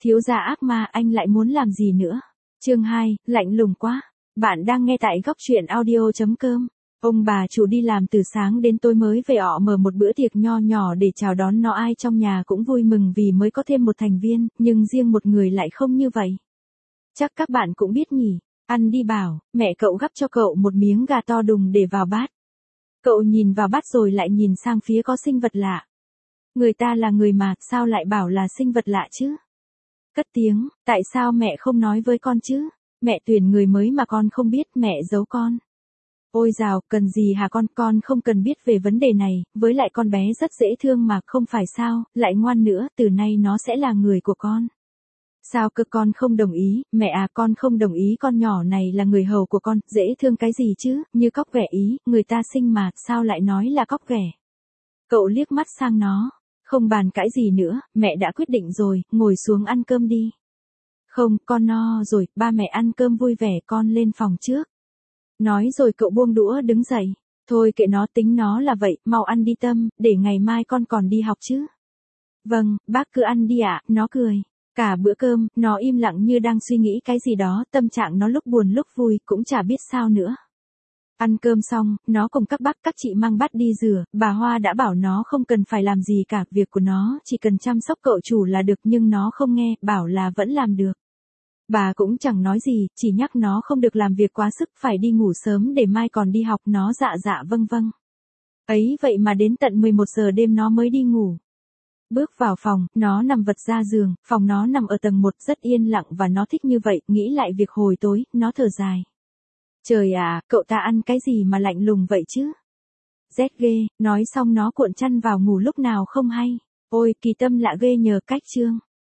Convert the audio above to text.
Thiếu gia ác ma, anh lại muốn làm gì nữa? Chương 2, lạnh lùng quá. Bạn đang nghe tại góc truyện audio.com. Ông bà chủ đi làm từ sáng đến tối mới về, họ mở một bữa tiệc nho nhỏ để chào đón nó. Ai trong nhà cũng vui mừng vì mới có thêm một thành viên, nhưng riêng một người lại không như vậy. Chắc các bạn cũng biết nhỉ. Ăn đi bảo, mẹ cậu gắp cho cậu một miếng gà to đùng để vào bát. Cậu nhìn vào bát rồi lại nhìn sang phía có sinh vật lạ. Người ta là người mà, sao lại bảo là sinh vật lạ chứ? Cất tiếng, tại sao mẹ không nói với con chứ? Mẹ tuyển người mới mà con không biết, mẹ giấu con. Ôi dào, cần gì hả con không cần biết về vấn đề này, với lại con bé rất dễ thương mà, không phải sao, lại ngoan nữa, từ nay nó sẽ là người của con. Sao cơ, con không đồng ý, mẹ à, con không đồng ý, con nhỏ này là người hầu của con, dễ thương cái gì chứ, như cóc ghẻ ý, người ta xinh mà, sao lại nói là cóc ghẻ? Cậu liếc mắt sang nó. Không bàn cãi gì nữa, mẹ đã quyết định rồi, ngồi xuống ăn cơm đi. Không, con no rồi, ba mẹ ăn cơm vui vẻ, con lên phòng trước. Nói rồi cậu buông đũa đứng dậy. Thôi kệ nó, tính nó là vậy, mau ăn đi Tâm, để ngày mai con còn đi học chứ. Vâng, bác cứ ăn đi ạ, nó cười. Cả bữa cơm, nó im lặng như đang suy nghĩ cái gì đó, tâm trạng nó lúc buồn lúc vui, cũng chả biết sao nữa. Ăn cơm xong, nó cùng các bác các chị mang bát đi rửa, bà Hoa đã bảo nó không cần phải làm gì cả, việc của nó chỉ cần chăm sóc cậu chủ là được, nhưng nó không nghe, bảo là vẫn làm được. Bà cũng chẳng nói gì, chỉ nhắc nó không được làm việc quá sức, phải đi ngủ sớm để mai còn đi học, nó dạ dạ vâng vâng. Ấy vậy mà đến tận 11 giờ đêm nó mới đi ngủ. Bước vào phòng, nó nằm vật ra giường, phòng nó nằm ở tầng 1 rất yên lặng và nó thích như vậy, nghĩ lại việc hồi tối, nó thở dài. Trời à, cậu ta ăn cái gì mà lạnh lùng vậy chứ? Rét ghê, nói xong nó cuộn chăn vào ngủ lúc nào không hay. Ôi, kỳ Tâm lạ ghê nhờ cách chương.